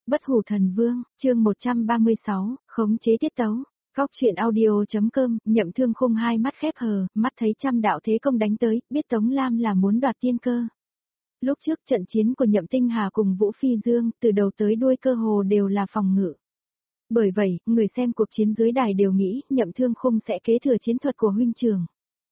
Bất hủ thần vương, chương 136, khống chế tiết tấu. Góc truyện audio.com, Nhậm Thương Khung hai mắt khép hờ, mắt thấy trăm đạo thế công đánh tới, biết Tống Lam là muốn đoạt tiên cơ. Lúc trước trận chiến của Nhậm Tinh Hà cùng Vũ Phi Dương, từ đầu tới đuôi cơ hồ đều là phòng ngự. Bởi vậy, người xem cuộc chiến dưới đài đều nghĩ Nhậm Thương Khung sẽ kế thừa chiến thuật của huynh trưởng.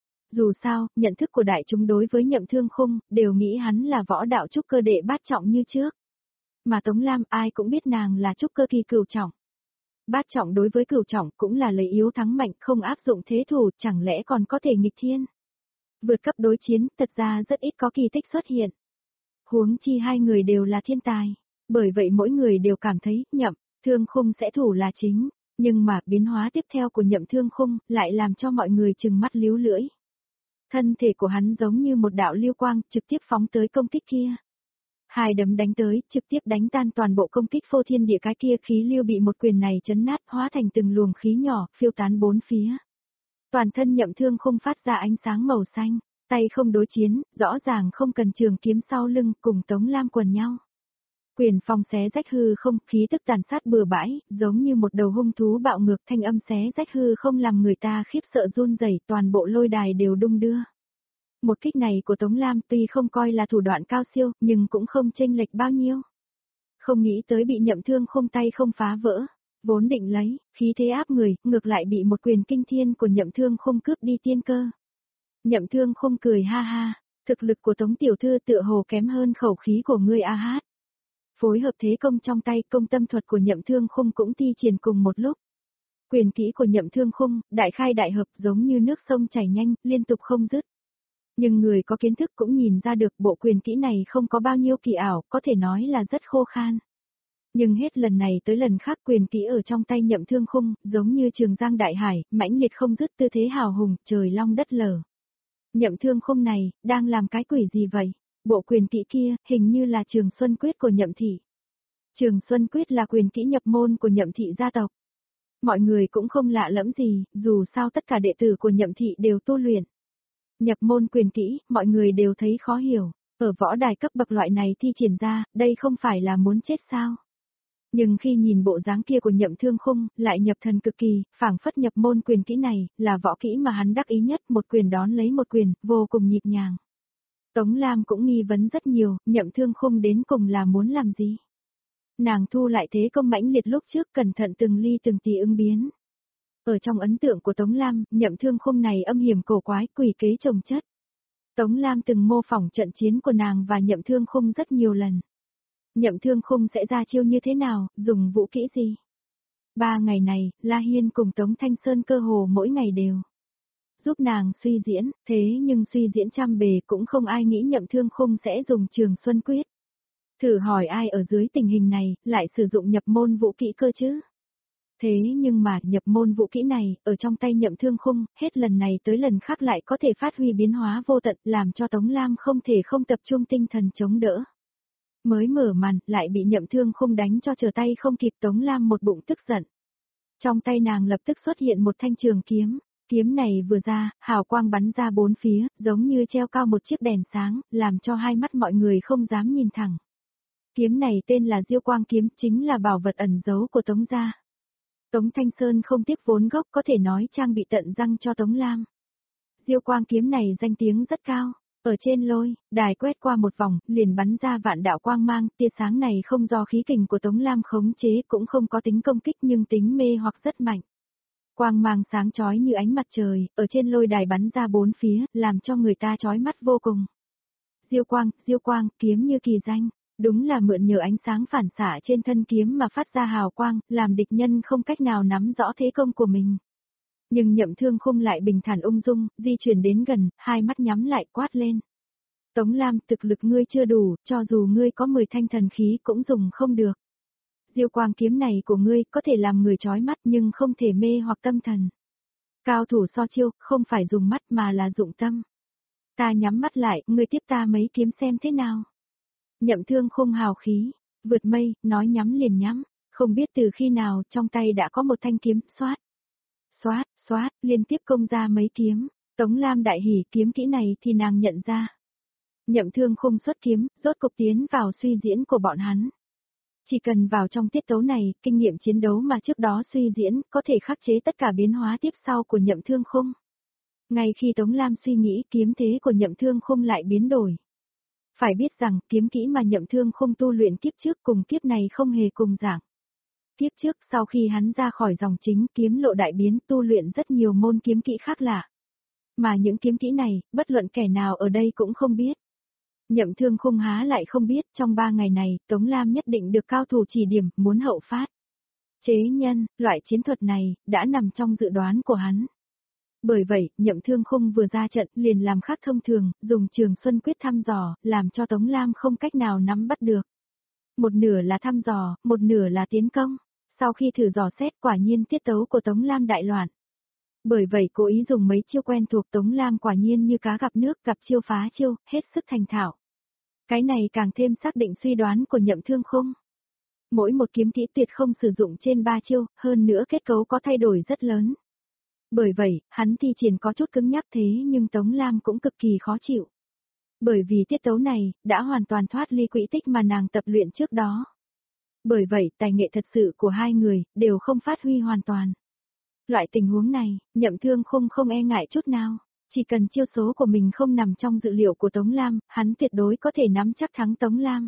Dù sao, nhận thức của đại chúng đối với Nhậm Thương Khung, đều nghĩ hắn là võ đạo trúc cơ đệ bát trọng như trước. Mà Tống Lam ai cũng biết nàng là trúc cơ kỳ cửu trọng. Bát trọng đối với cửu trọng cũng là lấy yếu thắng mạnh, không áp dụng thế thủ, chẳng lẽ còn có thể nghịch thiên. Vượt cấp đối chiến, thật ra rất ít có kỳ tích xuất hiện. Huống chi hai người đều là thiên tài, bởi vậy mỗi người đều cảm thấy Nhậm Thương Khung sẽ thủ là chính, nhưng mà biến hóa tiếp theo của Nhậm Thương Khung lại làm cho mọi người trừng mắt líu lưỡi. Thân thể của hắn giống như một đạo lưu quang trực tiếp phóng tới công kích kia. Hai đấm đánh tới, trực tiếp đánh tan toàn bộ công kích phô thiên địa, cái kia khí lưu bị một quyền này chấn nát, hóa thành từng luồng khí nhỏ, phiêu tán bốn phía. Toàn thân Nhậm Thương Khung phát ra ánh sáng màu xanh, tay không đối chiến, rõ ràng không cần trường kiếm sau lưng, cùng Tống Lam quần nhau. Quyền phong xé rách hư không, khí tức tàn sát bừa bãi, giống như một đầu hung thú bạo ngược, thanh âm xé rách hư không làm người ta khiếp sợ run rẩy, toàn bộ lôi đài đều đung đưa. Một kích này của Tống Lam tuy không coi là thủ đoạn cao siêu, nhưng cũng không chênh lệch bao nhiêu. Không nghĩ tới bị Nhậm Thương Khung tay không phá vỡ, vốn định lấy, khí thế áp người, ngược lại bị một quyền kinh thiên của Nhậm Thương Khung cướp đi tiên cơ. Nhậm Thương Khung cười ha ha, thực lực của Tống tiểu thư tựa hồ kém hơn khẩu khí của ngươi a hát. Phối hợp thế công trong tay, công tâm thuật của Nhậm Thương Khung cũng thi triển cùng một lúc. Quyền kỹ của Nhậm Thương Khung, đại khai đại hợp giống như nước sông chảy nhanh, liên tục không dứt. Nhưng người có kiến thức cũng nhìn ra được bộ quyền kỹ này không có bao nhiêu kỳ ảo, có thể nói là rất khô khan. Nhưng hết lần này tới lần khác quyền kỹ ở trong tay Nhậm Thương Khung, giống như trường giang đại hải, mãnh liệt không dứt, tư thế hào hùng, trời long đất lở. Nhậm Thương Khung này, đang làm cái quỷ gì vậy? Bộ quyền kỹ kia, hình như là Trường Xuân Quyết của Nhậm thị. Trường Xuân Quyết là quyền kỹ nhập môn của Nhậm thị gia tộc. Mọi người cũng không lạ lẫm gì, dù sao tất cả đệ tử của Nhậm thị đều tu luyện. Nhập môn quyền kỹ, mọi người đều thấy khó hiểu, ở võ đài cấp bậc loại này thi triển ra, đây không phải là muốn chết sao? Nhưng khi nhìn bộ dáng kia của Nhậm Thương Khung, lại nhập thần cực kỳ, phảng phất nhập môn quyền kỹ này, là võ kỹ mà hắn đắc ý nhất, một quyền đón lấy một quyền, vô cùng nhịp nhàng. Tống Lam cũng nghi vấn rất nhiều, Nhậm Thương Khung đến cùng là muốn làm gì? Nàng thu lại thế công mãnh liệt lúc trước, cẩn thận từng ly từng tí ứng biến. Ở trong ấn tượng của Tống Lam, Nhậm Thương Khung này âm hiểm cổ quái, quỷ kế chồng chất. Tống Lam từng mô phỏng trận chiến của nàng và Nhậm Thương Khung rất nhiều lần. Nhậm Thương Khung sẽ ra chiêu như thế nào, dùng vũ kỹ gì? 3 ngày này, La Hiên cùng Tống Thanh Sơn cơ hồ mỗi ngày đều giúp nàng suy diễn, thế nhưng suy diễn trăm bề cũng không ai nghĩ Nhậm Thương Khung sẽ dùng Trường Xuân Quyết. Thử hỏi ai ở dưới tình hình này, lại sử dụng nhập môn vũ kỹ cơ chứ? Thế nhưng mà nhập môn vũ kỹ này, ở trong tay Nhậm Thương Khung, hết lần này tới lần khác lại có thể phát huy biến hóa vô tận, làm cho Tống Lam không thể không tập trung tinh thần chống đỡ. Mới mở màn, lại bị Nhậm Thương Khung đánh cho trở tay không kịp, Tống Lam một bụng tức giận. Trong tay nàng lập tức xuất hiện một thanh trường kiếm, kiếm này vừa ra, hào quang bắn ra bốn phía, giống như treo cao một chiếc đèn sáng, làm cho hai mắt mọi người không dám nhìn thẳng. Kiếm này tên là Diêu Quang kiếm, chính là bảo vật ẩn giấu của Tống gia. Tống Thanh Sơn không tiếc vốn gốc, có thể nói trang bị tận răng cho Tống Lam. Diêu Quang kiếm này danh tiếng rất cao, ở trên lôi đài quét qua một vòng, liền bắn ra vạn đạo quang mang, tia sáng này không do khí kình của Tống Lam khống chế, cũng không có tính công kích nhưng tính mê hoặc rất mạnh. Quang mang sáng chói như ánh mặt trời, ở trên lôi đài bắn ra bốn phía, làm cho người ta chói mắt vô cùng. Diêu Quang, kiếm như kỳ danh. Đúng là mượn nhờ ánh sáng phản xạ trên thân kiếm mà phát ra hào quang, làm địch nhân không cách nào nắm rõ thế công của mình. Nhưng Nhậm Thương Khung lại bình thản ung dung, di chuyển đến gần, hai mắt nhắm lại quát lên. Tống Lam, thực lực ngươi chưa đủ, cho dù ngươi có 10 thanh thần khí cũng dùng không được. Diêu Quang kiếm này của ngươi có thể làm người chói mắt nhưng không thể mê hoặc tâm thần. Cao thủ so chiêu, không phải dùng mắt mà là dụng tâm. Ta nhắm mắt lại, ngươi tiếp ta mấy kiếm xem thế nào. Nhậm Thương Khung hào khí, vượt mây, nói nhắm liền nhắm, không biết từ khi nào trong tay đã có một thanh kiếm, xoát, liên tiếp công ra mấy kiếm, Tống Lam đại hỉ, kiếm kỹ này thì nàng nhận ra. Nhậm Thương Khung xuất kiếm, rốt cục tiến vào suy diễn của bọn hắn. Chỉ cần vào trong tiết tấu này, kinh nghiệm chiến đấu mà trước đó suy diễn, có thể khắc chế tất cả biến hóa tiếp sau của Nhậm Thương Khung. Ngay khi Tống Lam suy nghĩ, kiếm thế của Nhậm Thương Khung lại biến đổi. Phải biết rằng, kiếm kỹ mà Nhậm Thương Khung tu luyện kiếp trước cùng kiếp này không hề cùng dạng. Kiếp trước, sau khi hắn ra khỏi dòng chính, kiếm lộ đại biến, tu luyện rất nhiều môn kiếm kỹ khác lạ. Mà những kiếm kỹ này, bất luận kẻ nào ở đây cũng không biết. Nhậm Thương Khung há lại không biết, trong 3 ngày này, Tống Lam nhất định được cao thủ chỉ điểm, muốn hậu phát. Chế nhân, loại chiến thuật này, đã nằm trong dự đoán của hắn. Bởi vậy, Nhậm Thương Khung vừa ra trận, liền làm khác thông thường, dùng Trường Xuân Quyết thăm dò, làm cho Tống Lam không cách nào nắm bắt được. Một nửa là thăm dò, một nửa là tiến công. Sau khi thử dò xét, quả nhiên tiết tấu của Tống Lam đại loạn. Bởi vậy cố ý dùng mấy chiêu quen thuộc, Tống Lam quả nhiên như cá gặp nước, gặp chiêu phá chiêu, hết sức thành thạo. Cái này càng thêm xác định suy đoán của Nhậm Thương Khung. Mỗi một kiếm kỹ tuyệt không sử dụng trên 3 chiêu, hơn nữa kết cấu có thay đổi rất lớn. Bởi vậy, hắn thi triển có chút cứng nhắc thế nhưng Tống Lam cũng cực kỳ khó chịu. Bởi vì tiết tấu này, đã hoàn toàn thoát ly quỹ tích mà nàng tập luyện trước đó. Bởi vậy, tài nghệ thật sự của hai người, đều không phát huy hoàn toàn. Loại tình huống này, Nhậm Thương Khung không e ngại chút nào. Chỉ cần chiêu số của mình không nằm trong dự liệu của Tống Lam, hắn tuyệt đối có thể nắm chắc thắng Tống Lam.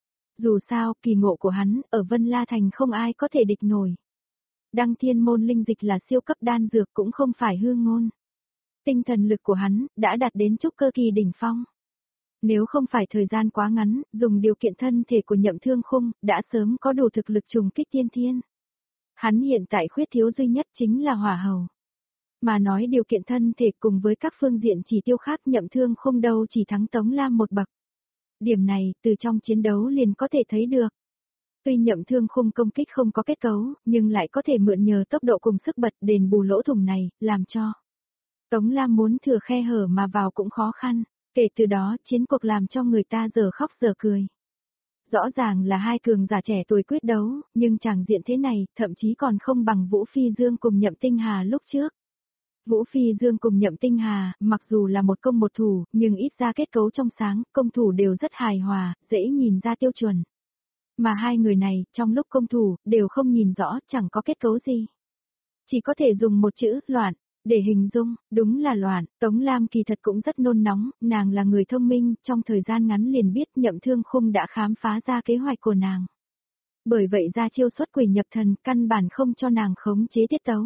Dù sao, kỳ ngộ của hắn, ở Vân La Thành không ai có thể địch nổi. Đăng Thiên Môn linh dịch là siêu cấp đan dược cũng không phải hư ngôn. Tinh thần lực của hắn, đã đạt đến trúc cơ kỳ đỉnh phong. Nếu không phải thời gian quá ngắn, dùng điều kiện thân thể của Nhậm Thương Khung, đã sớm có đủ thực lực trùng kích tiên thiên. Hắn hiện tại khuyết thiếu duy nhất chính là hỏa hầu. Mà nói điều kiện thân thể cùng với các phương diện chỉ tiêu khác, Nhậm Thương Khung đâu chỉ thắng Tống Lam một bậc. Điểm này, từ trong chiến đấu liền có thể thấy được. Tuy Nhậm Thương Khung công kích không có kết cấu, nhưng lại có thể mượn nhờ tốc độ cùng sức bật đền bù lỗ thủng này, làm cho Tống Lam muốn thừa khe hở mà vào cũng khó khăn. Kể từ đó, chiến cuộc làm cho người ta giờ khóc giờ cười. Rõ ràng là hai cường giả trẻ tuổi quyết đấu, nhưng tràng diện thế này, thậm chí còn không bằng Vũ Phi Dương cùng Nhậm Tinh Hà lúc trước. Vũ Phi Dương cùng Nhậm Tinh Hà, mặc dù là một công một thủ, nhưng ít ra kết cấu trong sáng, công thủ đều rất hài hòa, dễ nhìn ra tiêu chuẩn. Mà hai người này, trong lúc công thủ, đều không nhìn rõ, chẳng có kết cấu gì. Chỉ có thể dùng một chữ, loạn, để hình dung, đúng là loạn. Tống Lam kỳ thật cũng rất nôn nóng, nàng là người thông minh, trong thời gian ngắn liền biết Nhậm Thương Khung đã khám phá ra kế hoạch của nàng. Bởi vậy ra chiêu xuất quỷ nhập thần, căn bản không cho nàng khống chế tiết tấu.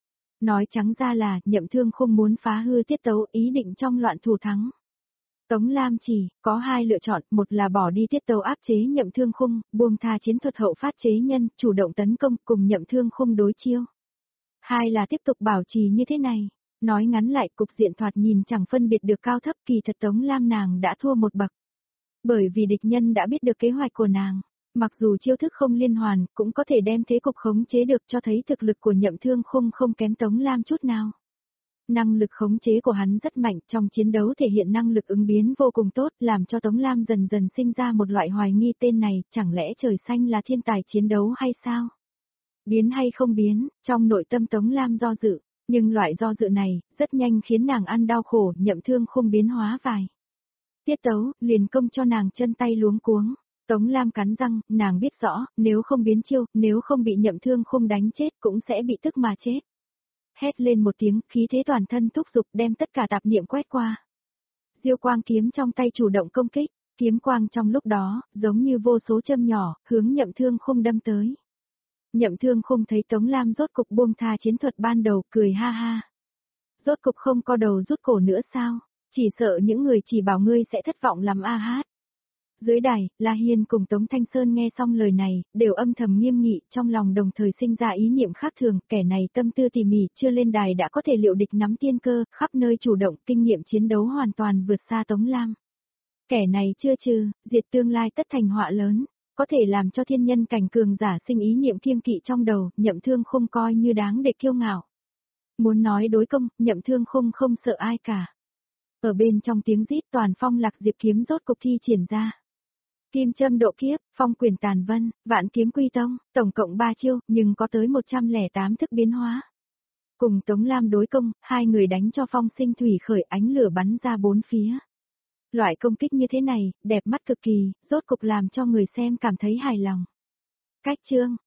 Nói trắng ra là, Nhậm Thương Khung muốn phá hư tiết tấu, ý định trong loạn thủ thắng. Tống Lam chỉ có hai lựa chọn, một là bỏ đi tiết tấu áp chế Nhậm Thương Khung, buông tha chiến thuật hậu phát chế nhân, chủ động tấn công cùng Nhậm Thương Khung đối chiêu. Hai là tiếp tục bảo trì như thế này. Nói ngắn lại, cục diện thoạt nhìn chẳng phân biệt được cao thấp, kỳ thật Tống Lam nàng đã thua một bậc. Bởi vì địch nhân đã biết được kế hoạch của nàng, mặc dù chiêu thức không liên hoàn, cũng có thể đem thế cục khống chế được, cho thấy thực lực của Nhậm Thương Khung không kém Tống Lam chút nào. Năng lực khống chế của hắn rất mạnh, trong chiến đấu thể hiện năng lực ứng biến vô cùng tốt, làm cho Tống Lam dần dần sinh ra một loại hoài nghi, tên này, chẳng lẽ trời xanh là thiên tài chiến đấu hay sao? Biến hay không biến, trong nội tâm Tống Lam do dự, nhưng loại do dự này, rất nhanh khiến nàng ăn đau khổ. Nhậm Thương Khung biến hóa vài tiết tấu, liền công cho nàng chân tay luống cuống. Tống Lam cắn răng, nàng biết rõ, nếu không biến chiêu, nếu không bị Nhậm Thương Khung đánh chết cũng sẽ bị tức mà chết. Hét lên một tiếng, khí thế toàn thân thúc giục, đem tất cả tạp niệm quét qua. Diêu quang kiếm trong tay chủ động công kích, kiếm quang trong lúc đó, giống như vô số châm nhỏ, hướng Nhậm Thương Khung đâm tới. Nhậm Thương Khung thấy Tống Lam rốt cục buông tha chiến thuật ban đầu, cười ha ha. Rốt cục không co đầu rút cổ nữa sao? Chỉ sợ những người chỉ bảo ngươi sẽ thất vọng lắm a hát. Dưới đài, La Hiên cùng Tống Thanh Sơn nghe xong lời này, đều âm thầm nghiêm nghị, trong lòng đồng thời sinh ra ý niệm khác thường, kẻ này tâm tư tỉ mỉ, chưa lên đài đã có thể liệu địch nắm tiên cơ, khắp nơi chủ động, kinh nghiệm chiến đấu hoàn toàn vượt xa Tống Lam. Kẻ này chưa trừ, diệt tương lai tất thành họa lớn, có thể làm cho thiên nhân cảnh cường giả sinh ý niệm kiêng kỵ trong đầu, Nhậm Thương Khung coi như đáng để kiêu ngạo. Muốn nói đối công, Nhậm Thương Khung không sợ ai cả. Ở bên trong tiếng rít, toàn phong lạc diệp kiếm rốt cục thi triển ra. Kim châm độ kiếp, phong quyền tàn vân, vạn kiếm quy tông, tổng cộng 3 chiêu, nhưng có tới 108 thức biến hóa. Cùng Tống Lam đối công, hai người đánh cho phong sinh thủy khởi, ánh lửa bắn ra bốn phía. Loại công kích như thế này, đẹp mắt cực kỳ, rốt cục làm cho người xem cảm thấy hài lòng. Cách chương